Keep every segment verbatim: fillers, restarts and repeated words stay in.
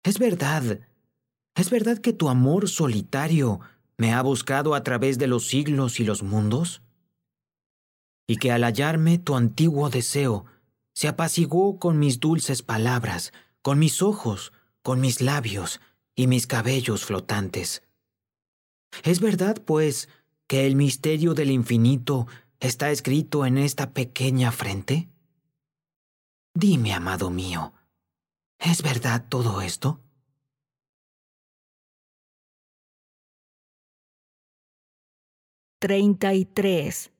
Es verdad, es verdad que tu amor solitario me ha buscado a través de los siglos y los mundos, y que al hallarme tu antiguo deseo se apaciguó con mis dulces palabras, con mis ojos, con mis labios y mis cabellos flotantes. Es verdad, pues, que el misterio del infinito está escrito en esta pequeña frente. Dime, amado mío, ¿es verdad todo esto? treinta y tres.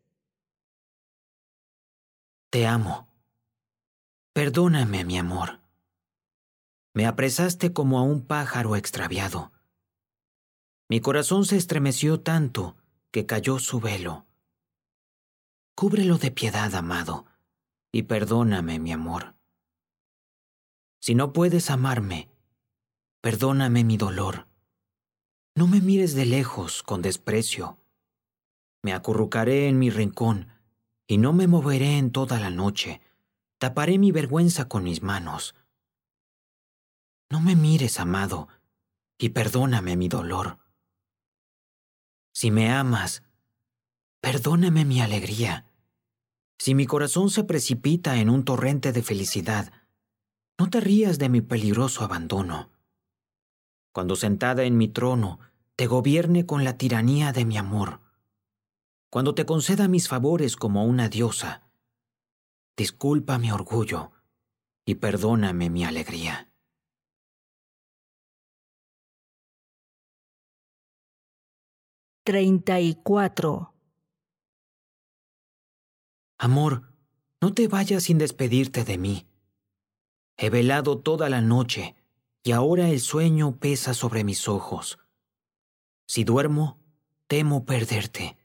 Te amo. Perdóname, mi amor. Me apresaste como a un pájaro extraviado. Mi corazón se estremeció tanto que cayó su velo. Cúbrelo de piedad, amado, y perdóname, mi amor. Si no puedes amarme, perdóname mi dolor. No me mires de lejos con desprecio. Me acurrucaré en mi rincón y no me moveré en toda la noche. Taparé mi vergüenza con mis manos. No me mires, amado, y perdóname mi dolor. Si me amas, perdóname mi alegría. Si mi corazón se precipita en un torrente de felicidad, no te rías de mi peligroso abandono. Cuando sentada en mi trono, te gobierne con la tiranía de mi amor. Cuando te conceda mis favores como una diosa, disculpa mi orgullo y perdóname mi alegría. treinta y cuatro. Amor, no te vayas sin despedirte de mí. He velado toda la noche y ahora el sueño pesa sobre mis ojos. Si duermo, temo perderte.